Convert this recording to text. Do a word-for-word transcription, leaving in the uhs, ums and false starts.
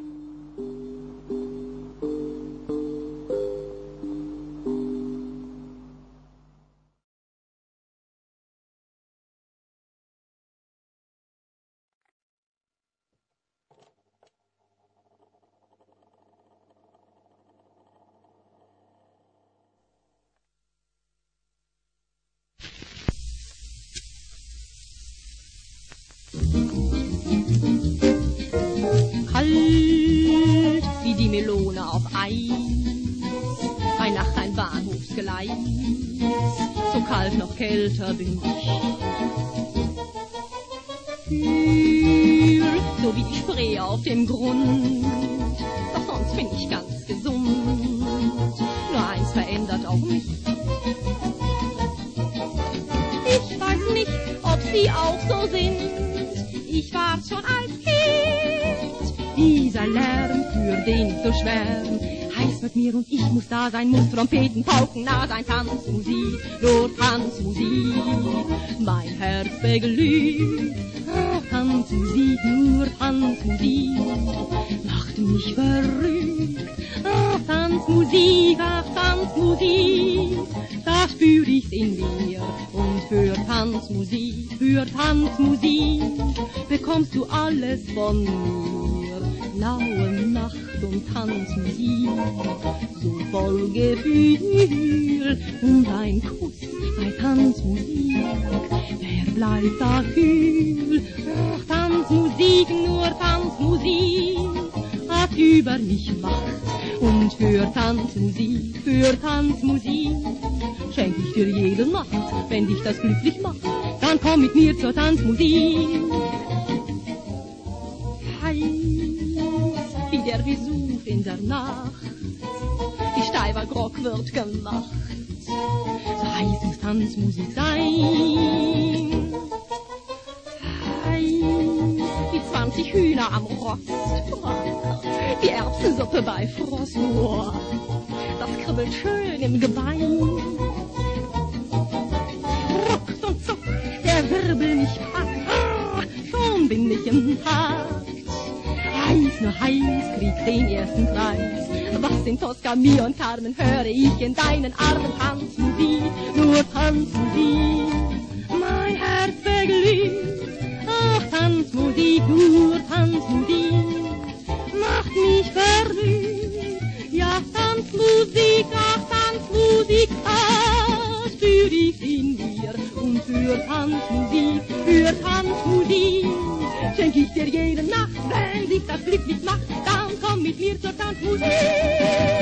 Kalt wie die Melone auf Eis, bei Nacht ein Bahnhofsgleis, so kalt noch kälter bin ich. Kühl, so wie die Spree auf dem Grund, doch sonst bin ich ganz gesund. Nur eins verändert auch mich. Ich weiß nicht, ob Sie auch so sind. Ich war schon als Kind. Dieser Lärm, für den ich so schwärm, heiß mit mir und ich muss da sein, muss Trompeten, Pauken, nah sein, Tanzmusik, nur Tanzmusik. Mein Herz beglüht, ach, Tanzmusik, nur Tanzmusik, macht mich verrückt. Ach, Tanzmusik, ach, Tanzmusik, da spür ich's in mir. Und für Tanzmusik, für Tanzmusik bekommst du alles von mir. Laue Nacht und Tanzmusik, so voll Gefühl. Und ein Kuss bei Tanzmusik, wer bleibt da kühl? Ach, Tanzmusik, nur Tanzmusik hat über mich Macht. Und für Tanzmusik, für Tanzmusik schenk ich dir jede Nacht. Wenn dich das glücklich macht, dann komm mit mir zur Tanzmusik. Heiß wie der Vesuv in der Nacht, wie steifer Grog wird gemacht, so heiß muss Tanzmusik sein. Heiß wie zwanzig Hühner am Rost, die Erbsensuppe bei Frost, oh, das kribbelt schön im Gebein. Ruckt und zuckt, der Wirbel mich packt, ah, schon bin ich im Takt. Heiß, nur heiß, krieg den ersten Preis. Was in Tosca, mir und Carmen höre ich in deinen Armen. Tanzmusik, nur Tanzmusik, mein Herz beglüht. Ach, Tanzmusik, nur Tanzmusik, macht mich verrückt. Ja, Tanzmusik, ach, Tanzmusik, das spür ich in mir. Und für Tanzmusik, für Tanzmusik schenk ich dir jede Nacht. Wenn dich das glücklich macht, dann komm mit mir zur Tanzmusik.